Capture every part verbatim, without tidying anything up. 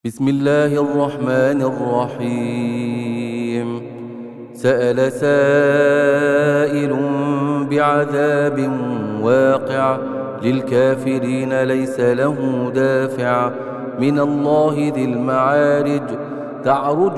بسم الله الرحمن الرحيم. سأل سائل بعذاب واقع للكافرين ليس له دافع من الله ذي المعارج. تعرج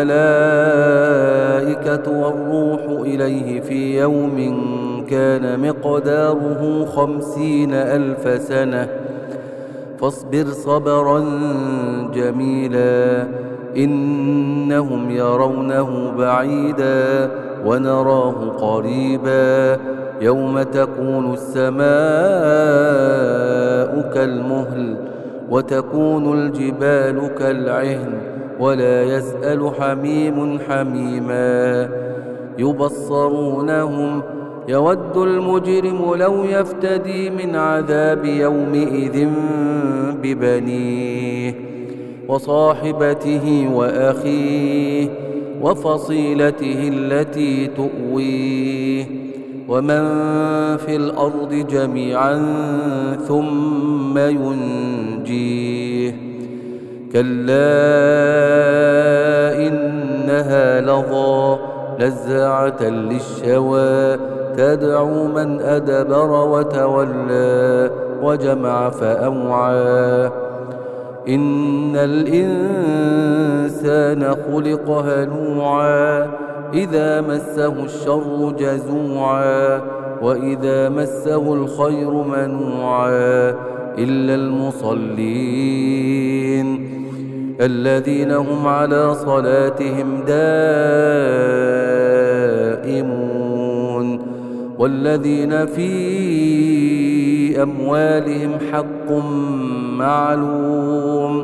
الملائكة والروح إليه في يوم كان مقداره خمسين ألف سنة فاصبر صبرا جميلا إنهم يرونه بعيدا ونراه قريبا يوم تكون السماء كالمهل وتكون الجبال كالعهن ولا يسأل حميم حميما يبصرونهم يود المجرم لو يفتدي من عذاب يومئذ ببنيه وصاحبته وأخيه وفصيلته التي تؤويه ومن في الأرض جميعا ثم ينجيه كلا إنها لظى نزاعة للشوى تدعو من أدبر وتولى وجمع فأوعى إن الإنسان خلق هلوعا إذا مسه الشر جزوعا وإذا مسه الخير منوعا إلا المصلين الذين هم على صلاتهم دائمون والذين في أموالهم حق معلوم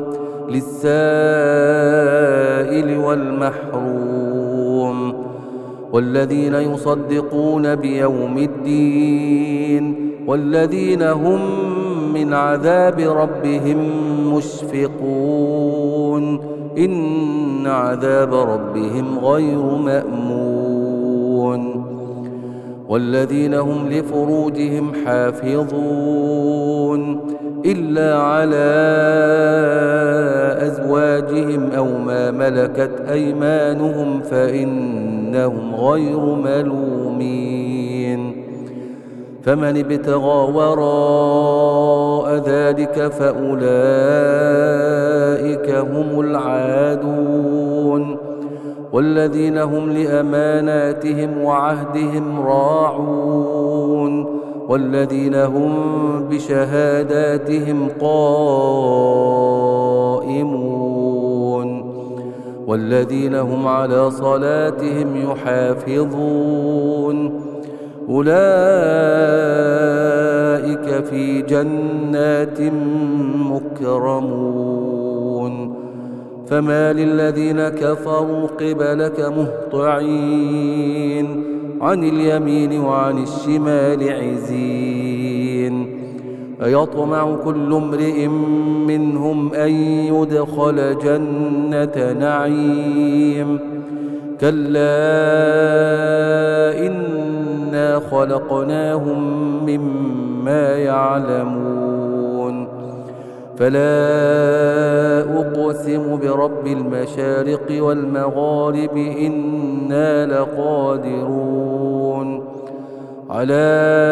للسائل والمحروم والذين يصدقون بيوم الدين والذين هم من عذاب ربهم مشفقون إن عذاب ربهم غير مأمون والذين هم لفروجهم حافظون إلا على أزواجهم أو ما ملكت أيمانهم فإنهم غير ملومين فمن ابتغى وراء ذلك فأولئك هم العادون والذين هم لأماناتهم وعهدهم راعون والذين هم بشهاداتهم قائمون والذين هم على صلاتهم يحافظون أولئك في جنات مكرمون فما للذين كفروا قبلك مهطعين عن اليمين وعن الشمال عزين أيطمع كل امرئ منهم أن يدخل جنة نعيم كلا إنا خلقناهم مما يعلمون فلا أقسم برب المشارق والمغارب إنا لقادرون على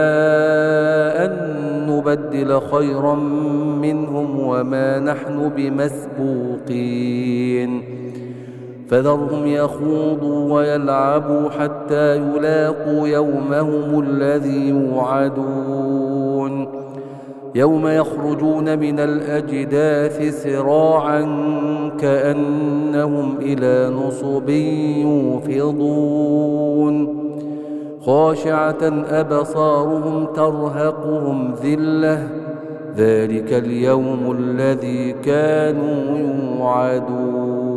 أن نبدل خيرا منهم وما نحن بمسبوقين فذرهم يخوضوا ويلعبوا حتى يلاقوا يومهم الذي يوعدون يوم يخرجون من الأجداث سراعا كأنهم إلى نصب يوفضون خاشعة أبصارهم ترهقهم ذلة ذلك اليوم الذي كانوا يوعدون.